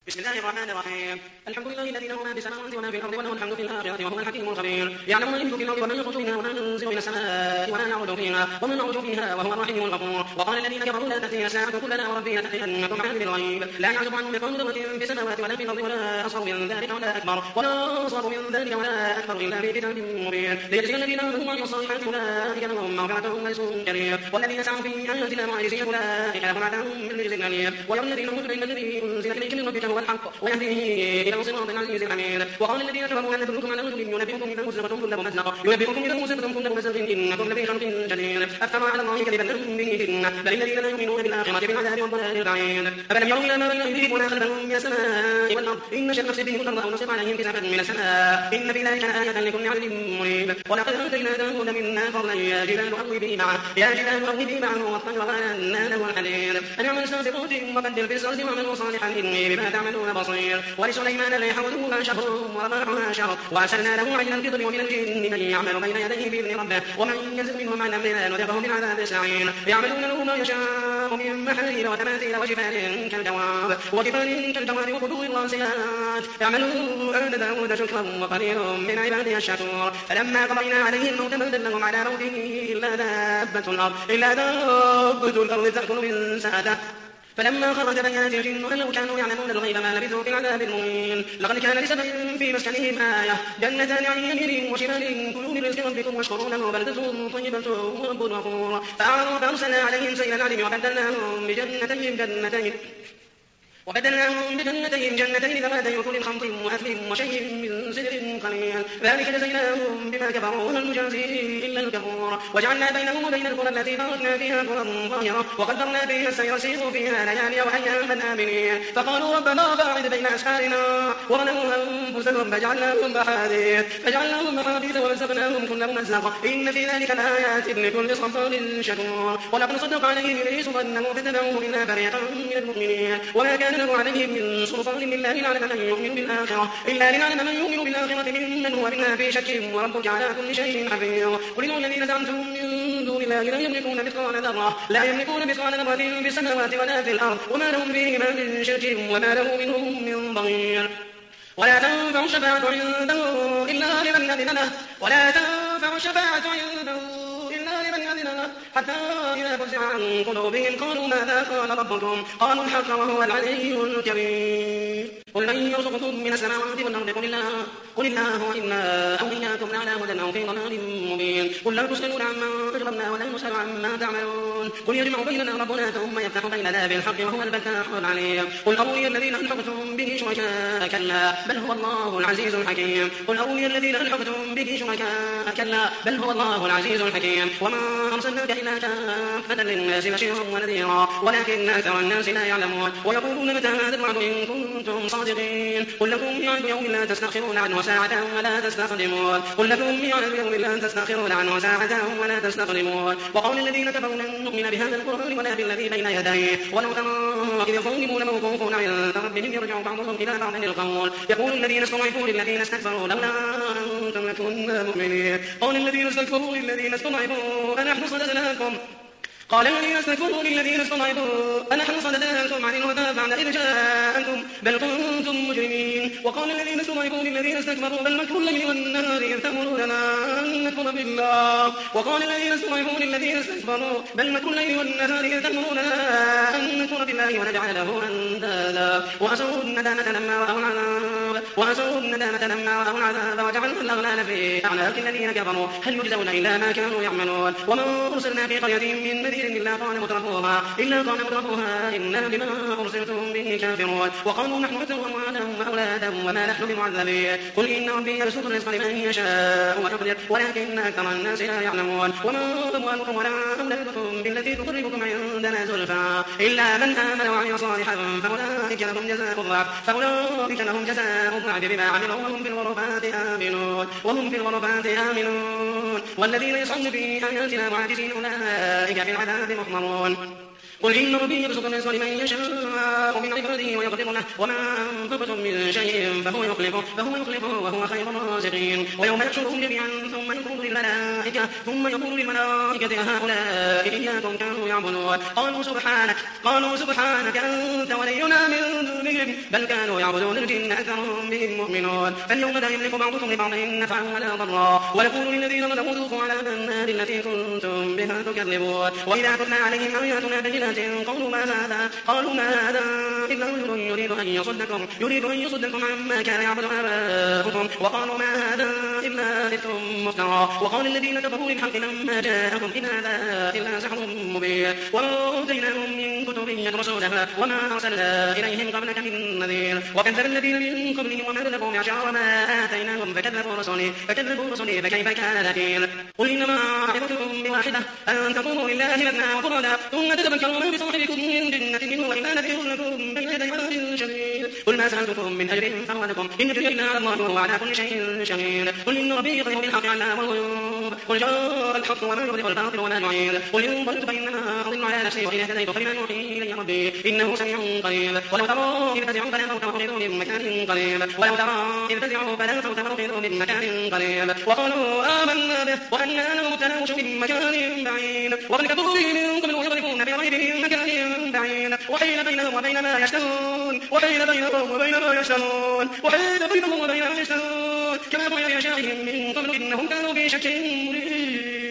بسم الله الرحمن الرحيم. الحمد لله الذي له ما في السماوات وما في الأرض وله الحمد في الآخرة وهو الحكيم الخبير. يعلم ما يلج في الأرض وما يخرج منها وما ينزل من السماء وما يعرج فيها وما يعرج فيها وهو الرحيم الغفور. وقال الذين كفروا لا تأتينا الساعة قل بلى وربي لتأتينكم عالم الغيب لا يعزب عنه مثقال ذرة في السماوات ولا في الأرض ولا أصغر من ذلك ولا أكبر من ذلك ولا أكبر إلا في كتاب مبين ليجزي الذين آمنوا وعملوا الصالحات أولئك لهم مغفرة ورزق كريم والذين سعوا في آياتنا معاجزين أولئك لهم عذاب من رجز أليم ويرى الذين أوتوا العلم الذي أنزل إليك من ربك هو الحق ويهديه إلى صراط العزيز الحميد. وقال الذين كفروا لا ندلكم على رجل ينبئكم إذا مزقتم كل ممزق إنكم لفي خلق جديد أفترى على الله كذبا أم به جنة بل الذين لا يؤمنون بالآخرة بالعذاب والضلال البعيد. أفلم يروا إلى ما بين أيديهم وما خلفهم من السماء والأرض إن نشأ نخسف بهم الأرض أو نسقط عليهم كسفا من السماء إن في ذلك لآية لكل عبد منيب. ولقد آتينا داود منا فضلا يا جبال أوبي معه والطير وألنا له الحديد أن اعمل سابقات وقدر في السرد واعملوا صالحا إني بما تعملون بصير. ولسليمان الريح غدوها شهر ورواحها شهر وأرسلنا له عين القطر ومن الجن من يعمل بين يديه بإذن ربه ومن يزغ منهم عن أمرنا نذقه من عذاب السعير. يعملون له ما يشاء من محارير وتماثيل وجفان كالجواب وقدور الراسيات يعملون آل داود شكرا وقليل من عباده الشكور. فلما قضينا عليه الموت ما دلهم على موته إلا دابة الأرض تأكل من ساعته فلما خرج بينات الجن أن لو كانوا يعلمون الغيب ما لبثوا في العذاب المهين. لقد كان لسبع في مسكنهم آية جنتان عن يمين وشمال كلوا من رزق ربكم واشكروا له بلدة طيبة ورب غفور. فأعرضوا فأرسلنا عليهم سيل العلم وبدلناهم بجنتين ذواتي أكل خمط وأثل وشيء من سدر قليل ذلك جزيناهم بما كفروا وهل نجازي إلا الكفور. وجعلنا بينهم وبين القرى التي باركنا فيها قرى ظاهرة وقدرنا فيها السير سيروا فيها ليالي وأياما آمنين فقالوا ربنا باعد بين أسفارنا وظلموا أنفسهم فجعلناهم محابيث ومزقناهم كل ممزق إن في ذلك لآيات لكل صبار شكور. ولقد صدق عليهم إبليس ظنه فاتبعوه إلا فريقا من المؤمنين وما كان له عليهم من سلطان إلا لنعلم من يؤمن بالآخرة ممن هو منها في شك وربك على كل شيء حفيظ. قل إن الذين زعمتم من دون الله لا يملكون مثقال ذرة في السماوات ولا في الأرض وما لهم فيهما من شرك وما له منهم من ضير. ولا تنفع الشفاعة عنده إلا لمن أذن له حتى إذا فزع عن قلوبهم قالوا ماذا قال ربكم قالوا الحق وهو العلي الكبير. قل من يرزقكم من السماوات والأرض قل الله وإنا أو إياكم لعلى هدى أو في ضلال مبين. قل لا تسألون عما أجرمنا ولا نسأل عما تعملون قل يجمع بيننا ربنا ثم يفتح بيننا بالحق وهو الفتاح العليم. قل أروني الذين ألحقتم به شركاء كلا بل هو الله العزيز الحكيم. وما أرسلناك إلا كافة للناس بشيرا ونذيرا ولكن أكثر الناس لا يعلمون ويقولون متى هذا الوعد إن كنتم صادقين. قل لكم ميعاد يوم لا تستأخرون عنه ساعة ولا تستقدمون. وقال الذين كفروا لن نؤمن بهذا القرآن ولا بالذي بين يديه ولو ترى إذ الظالمون موقوفون عند ربهم يرجع بعضهم إلى بعض القول يقول الذين استضعفوا للذين استكبروا لولا أنتم لكنا مؤمنين. قال الذين استكبروا للذين استضعفوا أنحن صددناكم عن الهدى بعد إذ جاءكم بل كنتم مجرمين. وقال الذين استضعفوا للذين استكبروا بل مكر الليل والنهار إذ تأمروننا أن نكفر بالله ونجعل له أندادا وأسروا الندامة لما رأوا العذاب وجعلنا الأغلال في أعناق الذين كفروا هل يجزون إلا ما كانوا يعملون. وما أرسلنا في قرية من نذير إلا قال مترفوها إنا بما أرسلتم به كافرون. وقالوا نحن أكثر أموالا وأولادا وما نحن بمعذبين. قل إن ربي يبسط الرزق لمن يشاء ويقدر ولكن أكثر الناس لا يعلمون. وما أموالكم ولا أولادكم بالتي تقربكم عندنا زلفى إلا من آمن وعمل صالحا فأولئك لهم جزاء الضعف بما عملوا وهم في الغرفات آمنون. والذين يسعون في آياتنا معاجزين أولئك في العذاب محضرون. قل إن ربي يبسط الرزق لمن يشاء من عباده ويقدر له وما أنفقتم من شيء فهو يخلفه وهو خير الرازقين ويوم يحشرهم جميعا ثم يقول للملائكة هؤلاء إياكم كانوا يعبدون قالوا سبحانك أنت ولينا من دونهم بل كانوا يعبدون الجن أكثرهم بهم مؤمنون فاليوم لا يملك بعضكم لبعض نفعا ولا ضرا ويقول للذين ظلموا ذوقوا عذاب النار التي كنتم بها تكذبون وإذا تتلى عليهم آياتنا بينات قالوا ما هذا إلا رجل يريد أن يصدكم عما كان يعبد آباؤكم وقالوا ما هذا إلا إفك مفترى وقال الذين كفروا للحق لما جاءهم إن هذا إلا سحر مبين وآتيناهم من كتب يدرسونها وما أرسلنا إليهم قبلك من نذير وكذب الذين من قبلهم وما بلغوا معشار ما آتيناهم فكذبوا رسلي فكيف كان نكير قل إنما أعظكم بواحدة أن تقولوا لله مثنى وفردا ثم تتفكروا ما بصاحبكم من جنة منه وإلا نذير لكم بين يدي عذاب شديد قل ما سألتكم من أجر فهو لكم إن أجري إلا على الله وهو على كل شيء شهيد قل إن ربي يطير بالحق علام الغيوب قل جاء الحق وما يبدئ الباطل وما يعيد قل إن ضللت فإنما أضل على نفسي وإن اهتديت فبما يوحي إلي ربي إنه سميع قريب ولو ترى إذ فزعوا فلا فوت وأخذوا من مكان قريب وقالوا آمنا به وأنا لهم التناوش من مكان بعيد وقد كفروا به من قبل ويقذفون بريب من مكان بعيد وحيل بينهم وبين ما يشتهون كما فعل بأشياعهم من قبل إنهم كانوا في شك مريب